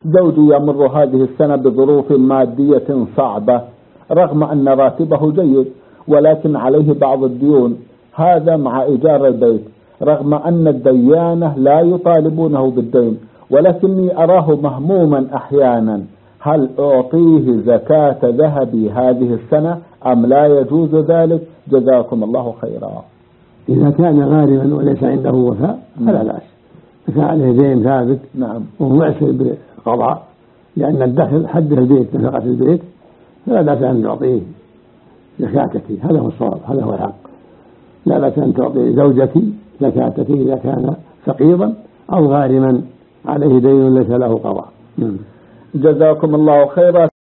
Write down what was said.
زوجي يمر هذه السنة بظروف مادية صعبة رغم أن راتبه جيد، ولكن عليه بعض الديون، هذا مع إيجار البيت، رغم أن الديانة لا يطالبونه بالدين، ولكني أراه مهموما أحيانا، هل أعطيه زكاة ذهبي هذه السنة أم لا يجوز ذلك؟ جزاكم الله خيرا. إذا كان غارما وليس عنده وفاء فلا بأس، إذا عليه دين ثابت وهو معسر بالقضاء لأن الدخل حد البيت نفقة البيت، فلا بأس أن تعطيه زكاتك، هذا هو الصواب، هذا هو الحق. لا بأس أن تعطي زوجك زكاتك إذا كان فقيرا أو غارما عليه دين ليس له قضاء. جزاكم الله خيرا.